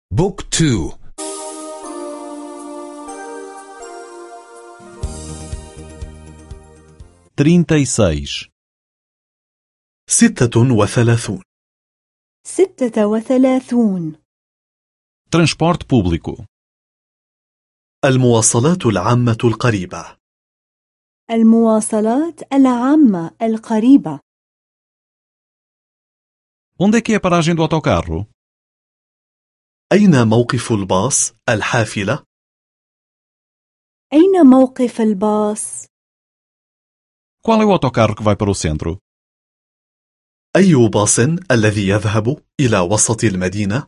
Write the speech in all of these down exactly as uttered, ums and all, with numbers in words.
بوك تو. trinta e seis. ستة وثلاثون. ستة وثلاثون. Transporte público. المواصلات العامة القريبة. المواصلات العامة القريبة. Onde é que é a paragem do autocarro? أين موقف الباص الحافلة؟ أين موقف الباص؟ Qual é o autocarro que vai para o centro? أي باص الذي يذهب إلى وسط المدينة؟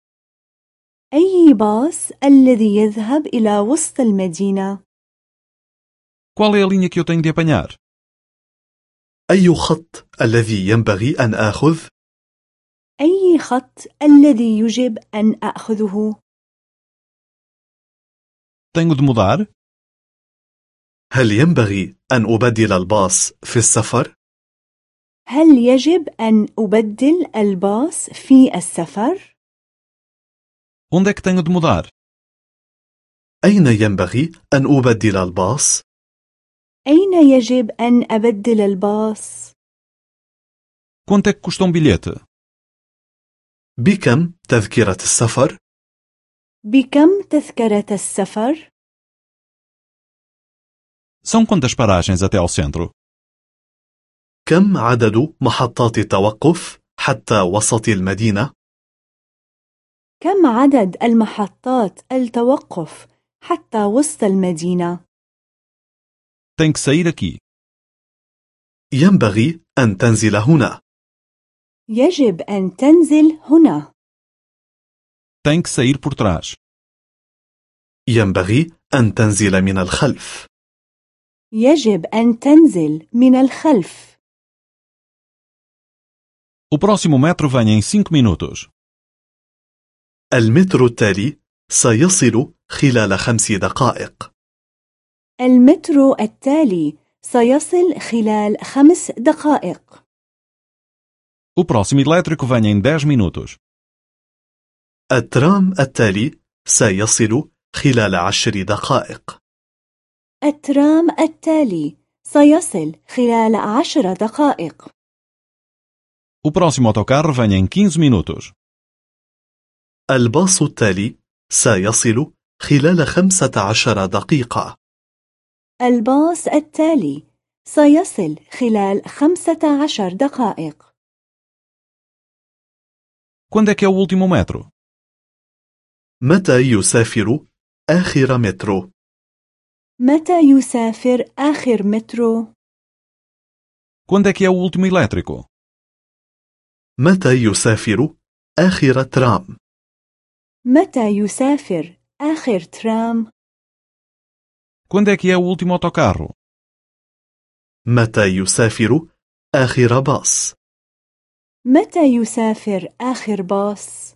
أي باص الذي يذهب إلى وسط المدينة؟ Qual é a linha que eu tenho de apanhar? أي خط الذي ينبغي أن آخذ؟ أي خط الذي يجب أن آخذه؟ Tenho de mudar? هل ينبغي أن أبدل الباص في السفر؟ هل يجب أن أبدل الباص في السفر؟ Onde é que tenho de mudar? أين ينبغي أن أبدل الباص؟ أين يجب أن أبدل الباص؟ Quanto é que custa um bilhete? بكم تذكرة السفر؟ بكم تذكرة السفر؟ São quantas paragens até ao centro? كم عدد محطات التوقف حتى وسط المدينة؟ كم عدد المحطات التوقف حتى وسط المدينة؟ Tem que sair aqui. ينبغي أن تنزل هنا. يجب أن تنزل هنا. Tem que sair por trás. ينبغي أن تنزل من الخلف. يجب أن تنزل من الخلف. O próximo metro vem em cinco minutos. المترو التالي سيصل خلال خمس دقائق. المترو التالي سيصل خلال خمس دقائق. O próximo elétrico vem em dez minutos. الترام التالي سيصل خلال عشر دقائق. الترام التالي سيصل خلال عشر دقائق. O próximo autocarro vem em quinze minutos. الباص التالي سيصل خلال خمسة عشر دقيقة. الباص التالي سيصل خلال خمسة عشر دقائق. Quando é que é o último metro? متى يسافر آخر مترو؟ متى يسافر آخر مترو؟ Quando é que é o último elétrico? متى يسافر آخر ترام؟ متى يسافر آخر ترام؟ Quando é que é o último autocarro? متى يسافر آخر باص؟ متى يسافر آخر باص؟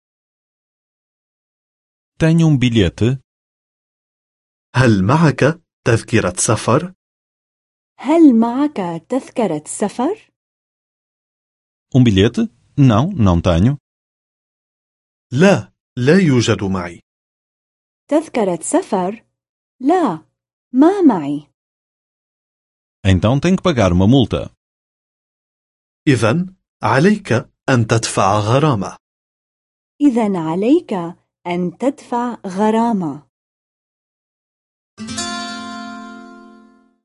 Tenho um bilhete? هل معك تذكرة سفر؟ هل معك تذكرة سفر؟ Um bilhete? Não, não tenho. لا، لا يوجد معي. تذكرة سفر؟ لا، ما معي. Então tenho que pagar uma multa. إذن عليك أن تدفع غرامة. إذن عليك أن تدفع غرامة.